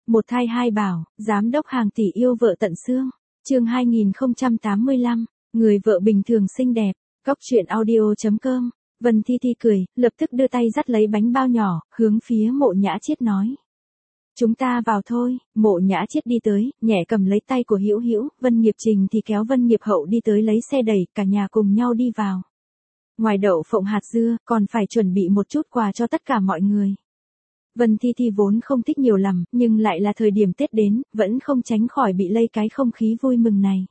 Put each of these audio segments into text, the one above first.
Một thai hai bảo, giám đốc hàng tỷ yêu vợ tận xương. Chương 2085, người vợ bình thường xinh đẹp. Cóc truyện audio.com. Vân Thi Thi cười, lập tức đưa tay dắt lấy bánh bao nhỏ, hướng phía Mộ Nhã Chiết nói. Chúng ta vào thôi. Mộ Nhã Chiết đi tới, nhẹ cầm lấy tay của Hữu Hữu, Vân Nghiệp Trình thì kéo Vân Nghiệp Hậu đi tới lấy xe đẩy, cả nhà cùng nhau đi vào. Ngoài đậu phộng hạt dưa, còn phải chuẩn bị một chút quà cho tất cả mọi người. Vân Thi Thi vốn không thích nhiều lắm, nhưng lại là thời điểm Tết đến, vẫn không tránh khỏi bị lây cái không khí vui mừng này.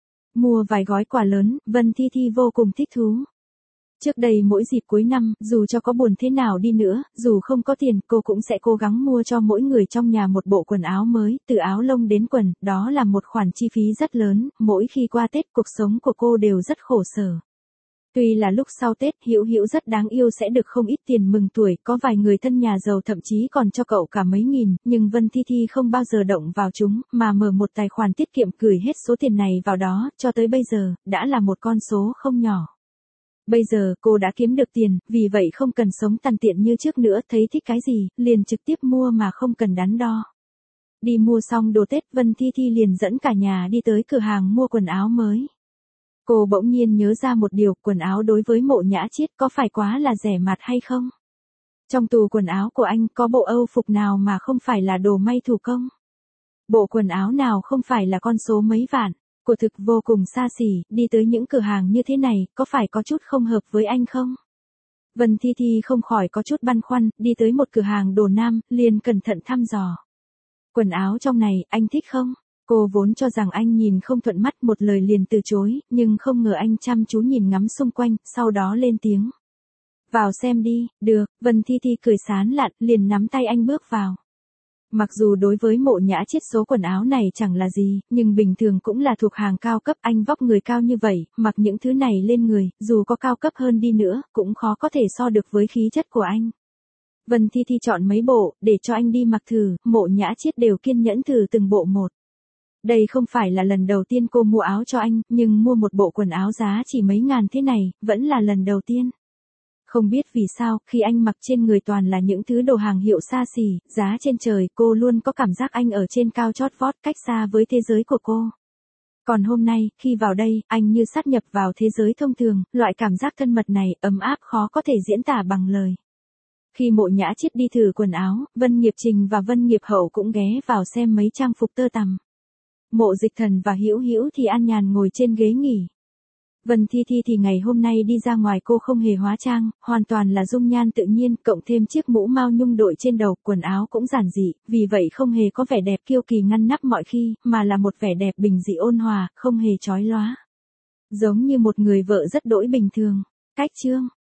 Mua vài gói quà lớn, Vân Thi Thi vô cùng thích thú. Trước đây mỗi dịp cuối năm, dù cho có buồn thế nào đi nữa, dù không có tiền, cô cũng sẽ cố gắng mua cho mỗi người trong nhà một bộ quần áo mới, từ áo lông đến quần, đó là một khoản chi phí rất lớn, mỗi khi qua Tết cuộc sống của cô đều rất khổ sở. Tuy là lúc sau Tết Hữu Hữu rất đáng yêu sẽ được không ít tiền mừng tuổi, có vài người thân nhà giàu thậm chí còn cho cậu cả mấy nghìn, nhưng Vân Thi Thi không bao giờ động vào chúng, mà mở một tài khoản tiết kiệm gửi hết số tiền này vào đó, cho tới bây giờ, đã là một con số không nhỏ. Bây giờ cô đã kiếm được tiền, vì vậy không cần sống tàn tiện như trước nữa, thấy thích cái gì, liền trực tiếp mua mà không cần đắn đo. Đi mua xong đồ Tết, Vân Thi Thi liền dẫn cả nhà đi tới cửa hàng mua quần áo mới. Cô bỗng nhiên nhớ ra một điều, quần áo đối với Mộ Nhã Chiết có phải quá là rẻ mạt hay không? Trong tủ quần áo của anh có bộ âu phục nào mà không phải là đồ may thủ công? Bộ quần áo nào không phải là con số mấy vạn? Quả thực vô cùng xa xỉ, đi tới những cửa hàng như thế này, có phải có chút không hợp với anh không? Vân Thi Thi không khỏi có chút băn khoăn, đi tới một cửa hàng đồ nam, liền cẩn thận thăm dò. Quần áo trong này, anh thích không? Cô vốn cho rằng anh nhìn không thuận mắt, một lời liền từ chối, nhưng không ngờ anh chăm chú nhìn ngắm xung quanh, sau đó lên tiếng. Vào xem đi. Được. Vân Thi Thi cười sán lạn, liền nắm tay anh bước vào. Mặc dù đối với Mộ Nhã Chiết số quần áo này chẳng là gì, nhưng bình thường cũng là thuộc hàng cao cấp, anh vóc người cao như vậy, mặc những thứ này lên người, dù có cao cấp hơn đi nữa, cũng khó có thể so được với khí chất của anh. Vân Thi Thi chọn mấy bộ, để cho anh đi mặc thử, Mộ Nhã Chiết đều kiên nhẫn thử từng bộ một. Đây không phải là lần đầu tiên cô mua áo cho anh, nhưng mua một bộ quần áo giá chỉ mấy ngàn thế này, vẫn là lần đầu tiên. Không biết vì sao, khi anh mặc trên người toàn là những thứ đồ hàng hiệu xa xỉ, giá trên trời, cô luôn có cảm giác anh ở trên cao chót vót, cách xa với thế giới của cô. Còn hôm nay, khi vào đây, anh như sát nhập vào thế giới thông thường, loại cảm giác thân mật này, ấm áp khó có thể diễn tả bằng lời. Khi Mộ Nhã Chiết đi thử quần áo, Vân Nghiệp Trình và Vân Nghiệp Hậu cũng ghé vào xem mấy trang phục tơ tằm. Mộ Dịch Thần và Hữu Hữu thì an nhàn ngồi trên ghế nghỉ. Vân Thi Thi thì ngày hôm nay đi ra ngoài cô không hề hóa trang, hoàn toàn là dung nhan tự nhiên, cộng thêm chiếc mũ mao nhung đội trên đầu, quần áo cũng giản dị, vì vậy không hề có vẻ đẹp kiêu kỳ ngăn nắp mọi khi, mà là một vẻ đẹp bình dị ôn hòa, không hề chói lóa. Giống như một người vợ rất đỗi bình thường. Cách chương.